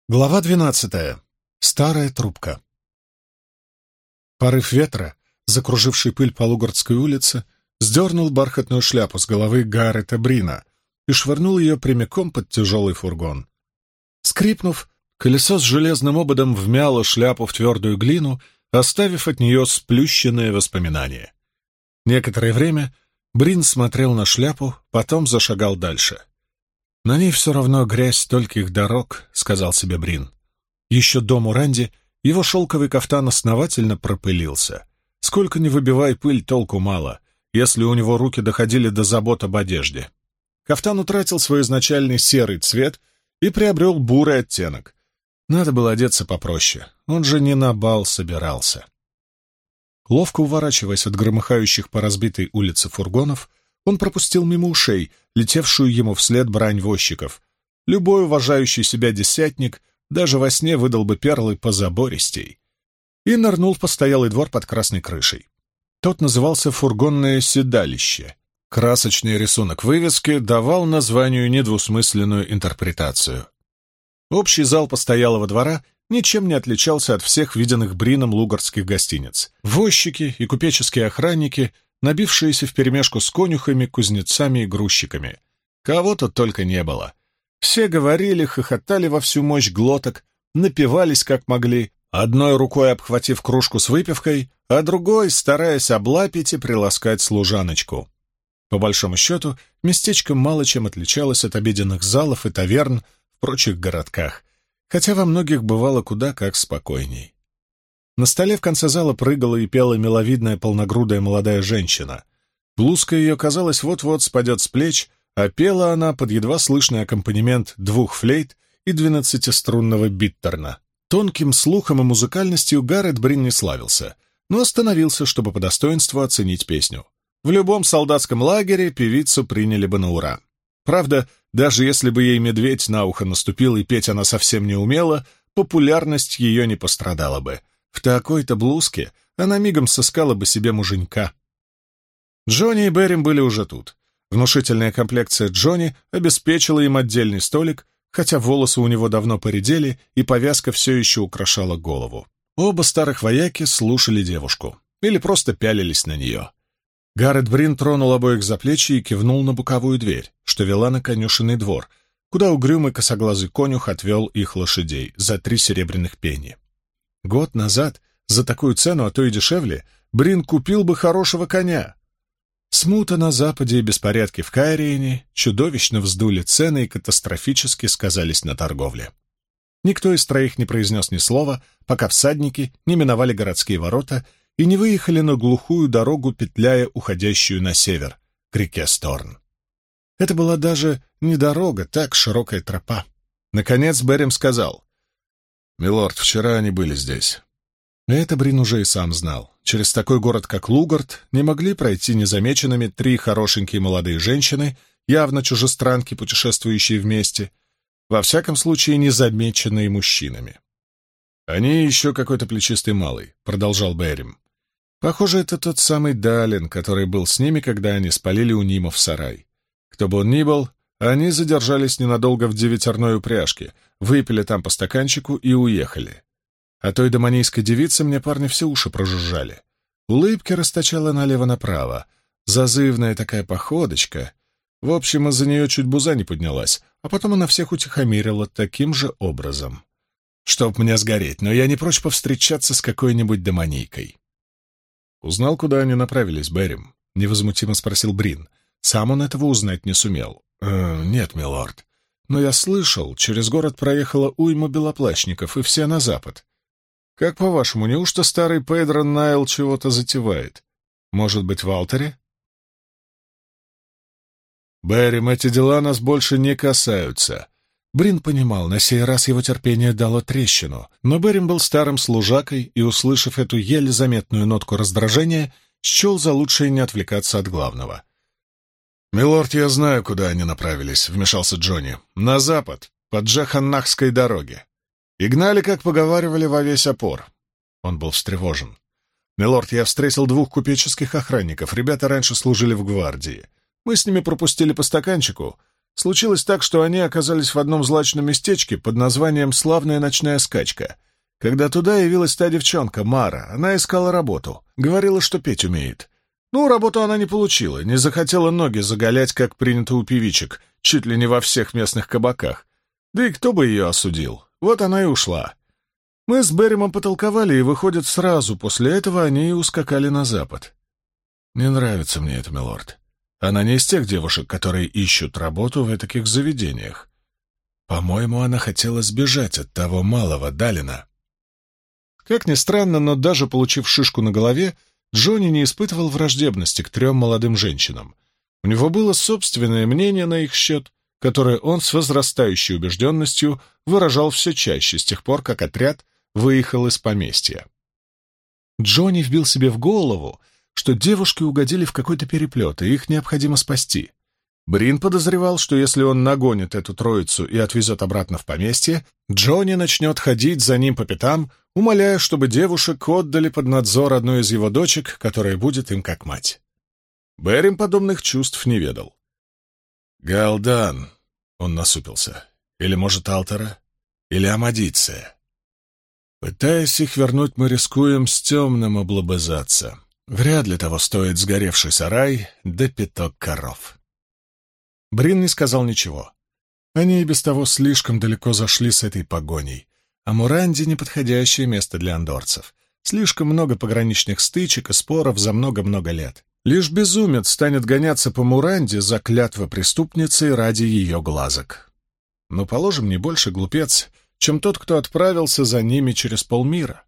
Глава 12. Старая трубка. Порыв ветра, закруживший пыль по Лугардской улице, сдернул бархатную шляпу с головы Гаррета Брина и швырнул ее прямиком под тяжелый фургон. Скрипнув, колесо с железным ободом вмяло шляпу в твердую глину, оставив от нее сплющенные воспоминания. Некоторое время Брин смотрел на шляпу, потом зашагал дальше. «На ней все равно грязь стольких дорог», — сказал себе Брин. Еще до Муранди его шелковый кафтан основательно пропылился. Сколько ни выбивай пыль, толку мало, если у него руки доходили до забот об одежде. Кафтан утратил свой изначальный серый цвет и приобрел бурый оттенок. Надо было одеться попроще, он же не на бал собирался. Ловко уворачиваясь от громыхающих по разбитой улице фургонов, он пропустил мимо ушей летевшую ему вслед брань возчиков. Любой уважающий себя десятник даже во сне выдал бы перлы позабористей. И нырнул в постоялый двор под красной крышей. Тот назывался «Фургонное седалище». Красочный рисунок вывески давал названию недвусмысленную интерпретацию. Общий зал постоялого двора ничем не отличался от всех виденных Брином лугардских гостиниц. Возчики и купеческие охранники, набившиеся вперемешку с конюхами, кузнецами и грузчиками. Кого тут только не было. Все говорили, хохотали во всю мощь глоток, напивались как могли, одной рукой обхватив кружку с выпивкой, а другой стараясь облапить и приласкать служаночку. По большому счету, местечко мало чем отличалось от обеденных залов и таверн в прочих городках, хотя во многих бывало куда как спокойней. На столе в конце зала прыгала и пела миловидная полногрудая молодая женщина. Блузка ее, казалось, вот-вот спадет с плеч, а пела она под едва слышный аккомпанемент 2 флейт и 12-струнного биттерна. Тонким слухом и музыкальностью Гаррет Брин не славился, но остановился, чтобы по достоинству оценить песню. В любом солдатском лагере певицу приняли бы на ура. Правда, даже если бы ей медведь на ухо наступил и петь она совсем не умела, популярность ее не пострадала бы. В такой-то блузке она мигом сыскала бы себе муженька. Джонни и Беррим были уже тут. Внушительная комплекция Джонни обеспечила им отдельный столик, хотя волосы у него давно поредели, и повязка все еще украшала голову. Оба старых вояки слушали девушку. Или просто пялились на нее. Гаррет Брин тронул обоих за плечи и кивнул на боковую дверь, что вела на конюшенный двор, куда угрюмый косоглазый конюх отвел их лошадей за 3 серебряных пенни. Год назад за такую цену, а то и дешевле, Брин купил бы хорошего коня. Смута на западе и беспорядки в Кайриене чудовищно вздули цены и катастрофически сказались на торговле. Никто из троих не произнес ни слова, пока всадники не миновали городские ворота и не выехали на глухую дорогу, петляя уходящую на север, к реке Сторн. Это была даже не дорога, так широкая тропа. Наконец Беррим сказал: «Милорд, вчера они были здесь». Это Брин уже и сам знал. Через такой город, как Лугард, не могли пройти незамеченными 3 хорошенькие молодые женщины, явно чужестранки, путешествующие вместе, во всяком случае незамеченные мужчинами. «Они еще какой-то плечистый малый», — продолжал Беррим. «Похоже, это тот самый Далин, который был с ними, когда они спалили у Нимов сарай. Кто бы он ни был, они задержались ненадолго в 9-орной упряжке, выпили там по стаканчику и уехали. А той доманийской девице мне парни все уши прожужжали. Улыбки расточала налево-направо. Зазывная такая походочка. В общем, из-за нее чуть буза не поднялась, а потом она всех утихомирила таким же образом. Чтоб мне сгореть, но я не прочь повстречаться с какой-нибудь доманийкой». «Узнал, куда они направились, Беррим?» — невозмутимо спросил Брин. Сам он этого узнать не сумел. «Нет, милорд. Но я слышал, через город проехала уйма белоплащников, и все на запад. Как по-вашему, неужто старый Педро Найл чего-то затевает? Может быть, в Алтере?» «Беррим, эти дела нас больше не касаются». Брин понимал, на сей раз его терпение дало трещину, но Беррим был старым служакой и, услышав эту еле заметную нотку раздражения, счел за лучшее не отвлекаться от главного. «Милорд, я знаю, куда они направились», — вмешался Джонни. «На запад, по Джаханнахской дороге. И гнали, как поговаривали, во весь опор». Он был встревожен. «Милорд, я встретил 2 купеческих охранников. Ребята раньше служили в гвардии. Мы с ними пропустили по стаканчику, Случилось так, что они оказались в одном злачном местечке под названием «Славная ночная скачка». Когда туда явилась та девчонка, Мара, она искала работу. Говорила, что петь умеет. Ну, работу она не получила, не захотела ноги заголять, как принято у певичек, чуть ли не во всех местных кабаках. Да и кто бы ее осудил? Вот она и ушла. Мы с Берримом потолковали, и, выходит, сразу после этого они и ускакали на запад. Не нравится мне это, милорд. Она не из тех девушек, которые ищут работу в таких заведениях. По-моему, она хотела сбежать от того малого Далина. Как ни странно, но даже получив шишку на голове, Джонни не испытывал враждебности к 3 молодым женщинам. У него было собственное мнение на их счет, которое он с возрастающей убежденностью выражал все чаще с тех пор, как отряд выехал из поместья. Джонни вбил себе в голову, что девушки угодили в какой-то переплет, и их необходимо спасти. Брин подозревал, что если он нагонит эту троицу и отвезет обратно в поместье, Джонни начнет ходить за ним по пятам, умоляя, чтобы девушек отдали под надзор одной из его дочек, которая будет им как мать. Беррим подобных чувств не ведал. «Галдан», — он насупился, — «или, может, Алтера? Или Амадиция? Пытаясь их вернуть, мы рискуем с темным облобызаться. Вряд ли того стоит сгоревший сарай да пяток коров». Брин не сказал ничего. Они и без того слишком далеко зашли с этой погоней, а Муранди — неподходящее место для андорцев. Слишком много пограничных стычек и споров за много-много лет. Лишь безумец станет гоняться по Муранди за клятвы преступницы ради ее глазок. Но, положим, не больше глупец, чем тот, кто отправился за ними через полмира.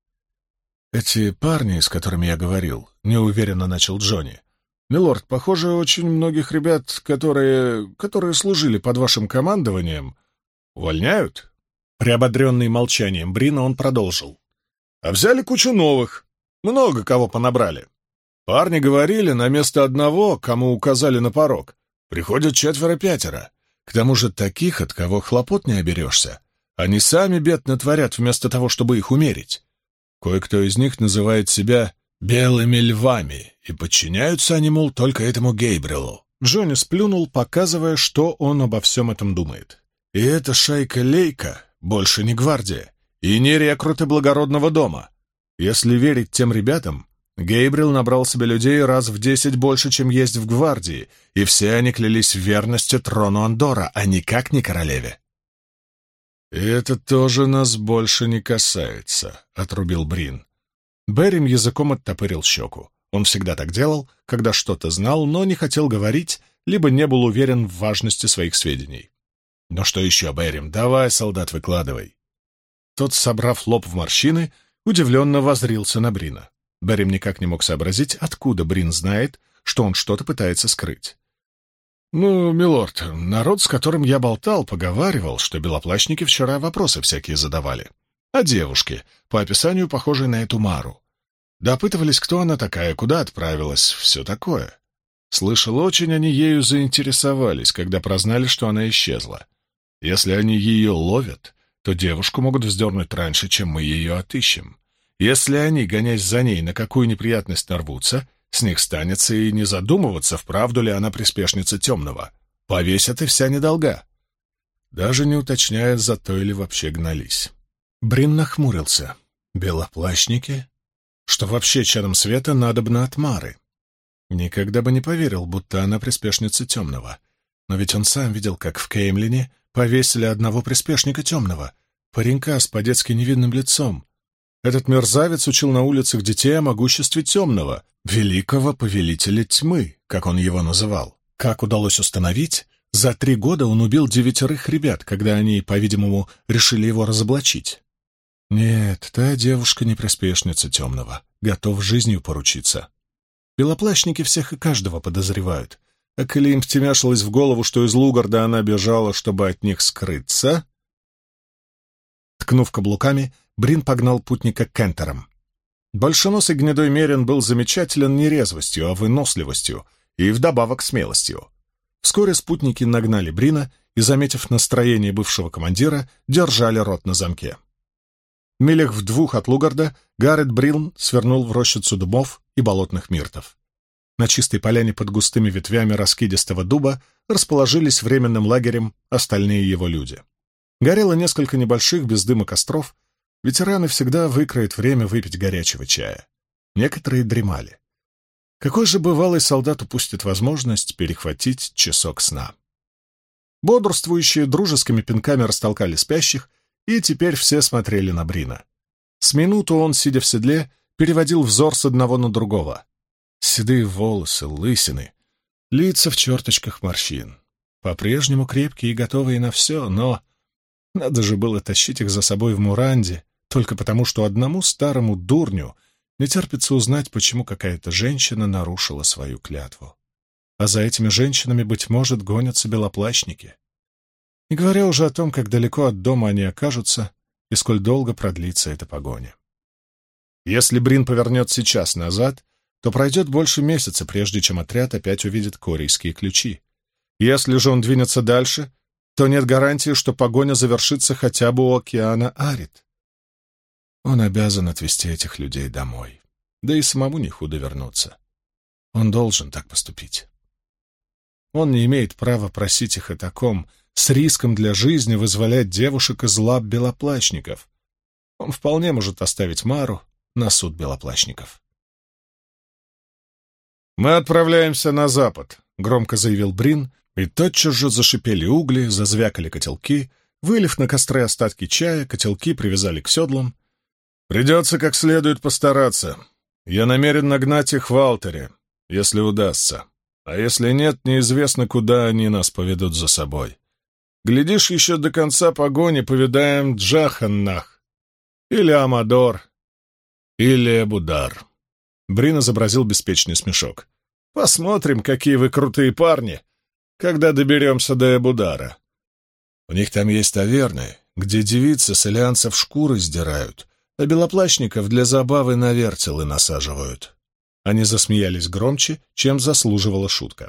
«Эти парни, с которыми я говорил», — неуверенно начал Джонни. «Милорд, похоже, очень многих ребят, которые служили под вашим командованием, увольняют?» Приободренный молчанием Брина он продолжил. «А взяли кучу новых. Много кого понабрали. Парни говорили, на место одного, кому указали на порог, приходят 4-5. К тому же таких, от кого хлопот не оберешься. Они сами бед натворят вместо того, чтобы их умерить. Кое-кто из них называет себя «белыми львами», и подчиняются они, мол, только этому Гейбрилу». Джонни сплюнул, показывая, что он обо всем этом думает. «И эта шайка-лейка больше не гвардия, и не рекруты благородного дома. Если верить тем ребятам, Гейбрил набрал себе людей раз в 10 больше, чем есть в гвардии, и все они клялись в верности трону Андора, а никак не королеве». «И это тоже нас больше не касается», — отрубил Брин. Беррим языком оттопырил щеку. Он всегда так делал, когда что-то знал, но не хотел говорить, либо не был уверен в важности своих сведений. «Ну что еще, Беррим? Давай, солдат, выкладывай». Тот, собрав лоб в морщины, удивленно воззрился на Брина. Беррим никак не мог сообразить, откуда Брин знает, что он что-то пытается скрыть. «Ну, милорд, народ, с которым я болтал, поговаривал, что белоплащники вчера вопросы всякие задавали. О девушке, по описанию похожей на эту Мару. Допытывались, кто она такая, куда отправилась, все такое. Слышал, очень они ею заинтересовались, когда прознали, что она исчезла. Если они ее ловят, то девушку могут вздернуть раньше, чем мы ее отыщем. Если они, гонясь за ней, на какую неприятность нарвутся, с них станется и не задумываться, вправду ли она приспешница темного. Повесят, и вся недолга». Даже не уточняя, за то или вообще гнались. Брин нахмурился. «Белоплащники? Что вообще чадом света надобно от Мары? Никогда бы не поверил, будто она приспешница темного. Но ведь он сам видел, как в Кеймлине повесили одного приспешника темного, паренька с по-детски невинным лицом. Этот мерзавец учил на улицах детей о могуществе темного, великого повелителя тьмы, как он его называл. Как удалось установить, за 3 года он убил 9 ребят, когда они, по-видимому, решили его разоблачить. Нет, та девушка не приспешница темного, готов жизнью поручиться. Белоплащники всех и каждого подозревают. А коли им втемяшилось в голову, что из Лугарда она бежала, чтобы от них скрыться... Ткнув каблуками, Брин погнал путника к Кентерам. Большеносый гнедой мерин был замечателен не резвостью, а выносливостью и вдобавок смелостью. Вскоре спутники нагнали Брина и, заметив настроение бывшего командира, держали рот на замке. Милях в 2 от Лугарда Гаррет Брин свернул в рощицу дубов и болотных миртов. На чистой поляне под густыми ветвями раскидистого дуба расположились временным лагерем остальные его люди. Горело несколько небольших без дыма костров. Ветераны всегда выкроют время выпить горячего чая. Некоторые дремали. Какой же бывалый солдат упустит возможность перехватить часок сна? Бодрствующие дружескими пинками растолкали спящих, и теперь все смотрели на Брина. С минуту он, сидя в седле, переводил взор с одного на другого. Седые волосы, лысины, лица в черточках морщин. По-прежнему крепкие и готовые на все, но надо же было тащить их за собой в Муранде, только потому, что одному старому дурню не терпится узнать, почему какая-то женщина нарушила свою клятву. А за этими женщинами, быть может, гонятся белоплащники. Не говоря уже о том, как далеко от дома они окажутся и сколь долго продлится эта погоня. Если Брин повернет сейчас назад, то пройдет больше месяца, прежде чем отряд опять увидит корейские ключи. Если же он двинется дальше, то нет гарантии, что погоня завершится хотя бы у океана Арит. Он обязан отвезти этих людей домой, да и самому не худо вернуться. Он должен так поступить. Он не имеет права просить их о таком, с риском для жизни вызволять девушек из лап белоплащников. Он вполне может оставить Мару на суд белоплащников. «Мы отправляемся на запад», — громко заявил Брин, и тотчас же зашипели угли, зазвякали котелки, вылив на костры остатки чая, котелки привязали к седлам. «Придется как следует постараться. Я намерен нагнать их в Алтере, если удастся. А если нет, неизвестно, куда они нас поведут за собой. Глядишь, еще до конца погони повидаем Джаханнах, или Амадор, или Эбудар». Брин изобразил беспечный смешок. «Посмотрим, какие вы крутые парни, когда доберемся до Эбудара. У них там есть таверны, где девицы с ильянцев шкуры сдирают, а белоплащников для забавы на вертелы насаживают». Они засмеялись громче, чем заслуживала шутка.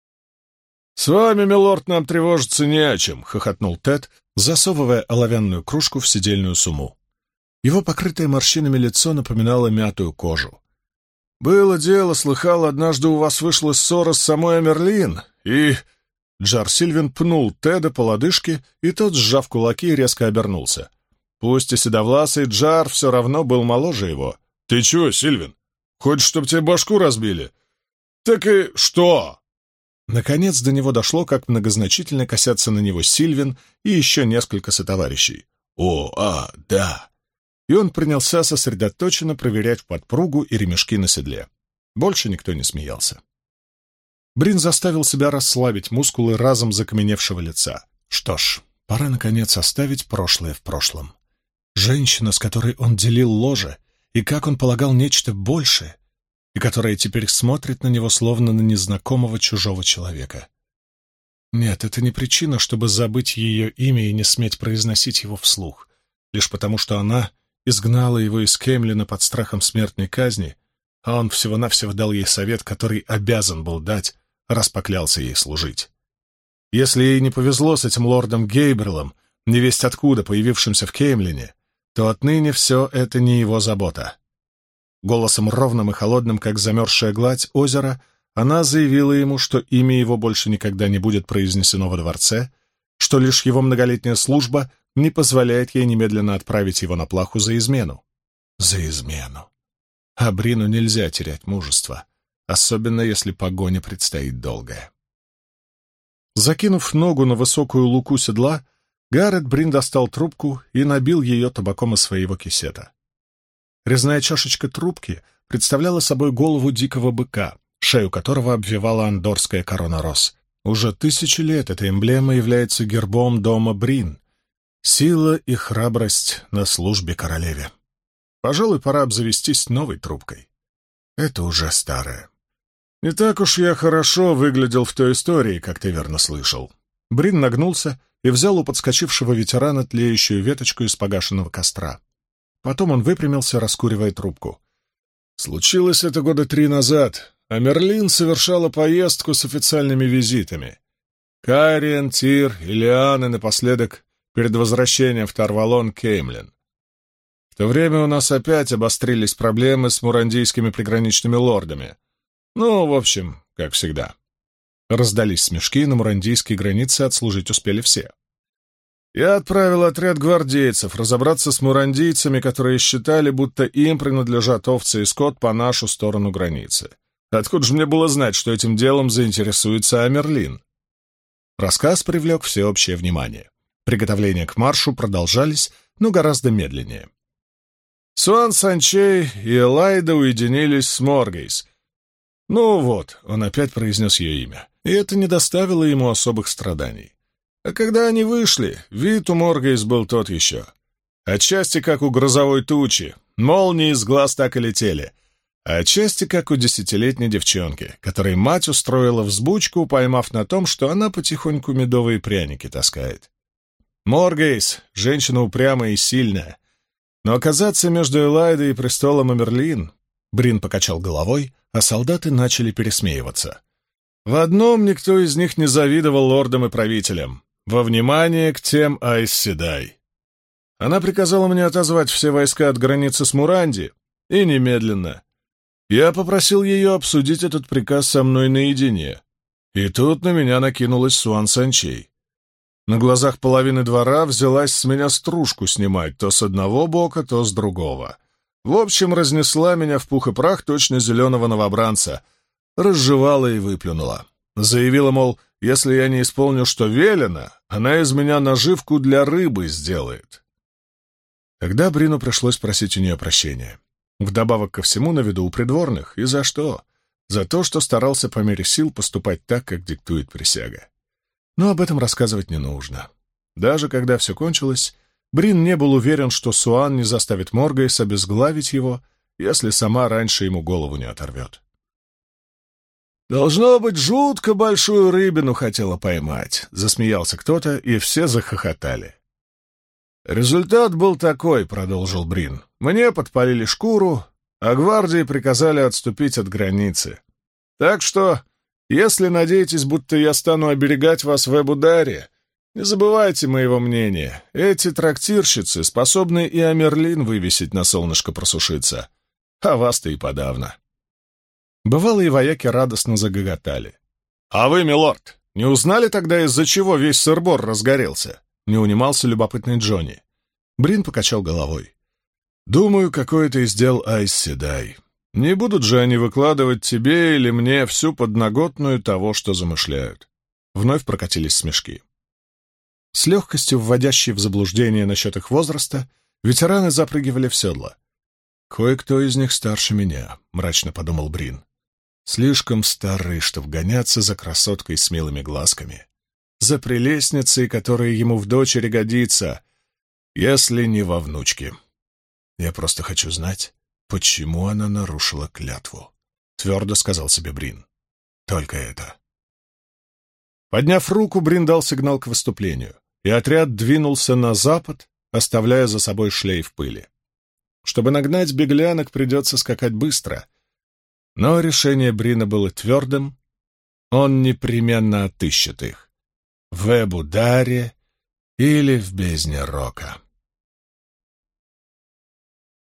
«С вами, милорд, нам тревожиться не о чем», — хохотнул Тед, засовывая оловянную кружку в седельную сумму. Его покрытое морщинами лицо напоминало мятую кожу. «Было дело, слыхал, однажды у вас вышла ссора с самой Амерлин, и...» Джар Сильвин пнул Теда по лодыжке, и тот, сжав кулаки, резко обернулся. Пусть и седовласый Джар все равно был моложе его. «Ты чего, Сильвин? Хочешь, чтоб тебе башку разбили?» «Так и что?» Наконец до него дошло, как многозначительно косятся на него Сильвин и еще несколько сотоварищей. Да. И он принялся сосредоточенно проверять подпругу и ремешки на седле. Больше никто не смеялся. Брин заставил себя расслабить мускулы разом закаменевшего лица. Что ж, пора, наконец, оставить прошлое в прошлом. Женщина, с которой он делил ложе, и, как он полагал, нечто большее, и которая теперь смотрит на него, словно на незнакомого чужого человека. Нет, это не причина, чтобы забыть ее имя и не сметь произносить его вслух, лишь потому, что она изгнала его из Кемлина под страхом смертной казни, а он всего-навсего дал ей совет, который обязан был дать, раз поклялся ей служить. Если ей не повезло с этим лордом Гейбрилом, невесть откуда появившимся в Кемлине, то отныне все это не его забота. Голосом ровным и холодным, как замерзшая гладь озера, она заявила ему, что имя его больше никогда не будет произнесено во дворце, что лишь его многолетняя служба не позволяет ей немедленно отправить его на плаху за измену. За измену. А Брину нельзя терять мужество, особенно если погоня предстоит долгая. Закинув ногу на высокую луку седла, Гаррет Брин достал трубку и набил ее табаком из своего кисета. Резная чашечка трубки представляла собой голову дикого быка, шею которого обвивала андорская корона роз. Уже 1000 лет эта эмблема является гербом дома Брин. Сила и храбрость на службе королеве. Пожалуй, пора обзавестись новой трубкой. Это уже старая. Не так уж я хорошо выглядел в той истории, как ты верно слышал. Брин нагнулся и взял у подскочившего ветерана тлеющую веточку из погашенного костра. Потом он выпрямился, раскуривая трубку. Случилось это 3 года назад, а Мерлин совершала поездку с официальными визитами. Кайриен, Тир и Лианы напоследок перед возвращением в Тарвалон-Кеймлин. В то время у нас опять обострились проблемы с мурандийскими приграничными лордами. Ну, в общем, как всегда. Раздались смешки, на мурандийской границе отслужить успели все. Я отправил отряд гвардейцев разобраться с мурандийцами, которые считали, будто им принадлежат овцы и скот по нашу сторону границы. Откуда же мне было знать, что этим делом заинтересуется Амерлин? Рассказ привлек всеобщее внимание. Приготовления к маршу продолжались, но гораздо медленнее. Суан Санчей и Элайда уединились с Моргейс. Ну вот, он опять произнес ее имя, и это не доставило ему особых страданий. А когда они вышли, вид у Моргейс был тот еще. Отчасти как у грозовой тучи, молнии из глаз так и летели, а отчасти как у 10-летней девчонки, которой мать устроила взбучку, поймав на том, что она потихоньку медовые пряники таскает. Моргейс — женщина упрямая и сильная, но оказаться между Элайдой и престолом Амерлин... Брин покачал головой, а солдаты начали пересмеиваться. В одном никто из них не завидовал лордам и правителям — во внимание к тем Айс Седай. Она приказала мне отозвать все войска от границы с Муранди, и немедленно. Я попросил ее обсудить этот приказ со мной наедине, и тут на меня накинулась Суан Санчей. На глазах половины двора взялась с меня стружку снимать то с одного бока, то с другого. В общем, разнесла меня в пух и прах точно зеленого новобранца, разжевала и выплюнула. Заявила, мол, если я не исполню, что велено, она из меня наживку для рыбы сделает. Тогда Брину пришлось просить у нее прощения. Вдобавок ко всему на виду у придворных. И за что? За то, что старался по мере сил поступать так, как диктует присяга. Но об этом рассказывать не нужно. Даже когда все кончилось, Брин не был уверен, что Суан не заставит Моргейс обезглавить его, если сама раньше ему голову не оторвет. «Должно быть, жутко большую рыбину хотела поймать», — засмеялся кто-то, и все захохотали. «Результат был такой», — продолжил Брин. «Мне подпалили шкуру, а гвардии приказали отступить от границы. Так что, если надеетесь, будто я стану оберегать вас в Эбударе, не забывайте моего мнения. Эти трактирщицы способны и Амерлин вывесить на солнышко просушиться, а вас-то и подавно». Бывалые вояки радостно загоготали. «А вы, милорд, не узнали тогда, из-за чего весь сыр-бор разгорелся?» — не унимался любопытный Джонни. Брин покачал головой. «Думаю, какое-то из дел Айс Седай. Не будут же они выкладывать тебе или мне всю подноготную того, что замышляют». Вновь прокатились смешки. С легкостью, вводящей в заблуждение насчет их возраста, ветераны запрыгивали в седла. «Кое-кто из них старше меня», — мрачно подумал Брин. «Слишком стары, чтобы гоняться за красоткой с милыми глазками, за прелестницей, которая ему в дочери годится, если не во внучке. Я просто хочу знать, почему она нарушила клятву», — твердо сказал себе Брин. «Только это». Подняв руку, Брин дал сигнал к выступлению, и отряд двинулся на запад, оставляя за собой шлейф пыли. Чтобы нагнать беглянок, придется скакать быстро. Но решение Брина было твердым. Он непременно отыщет их. В Эбударе или в бездне Рока.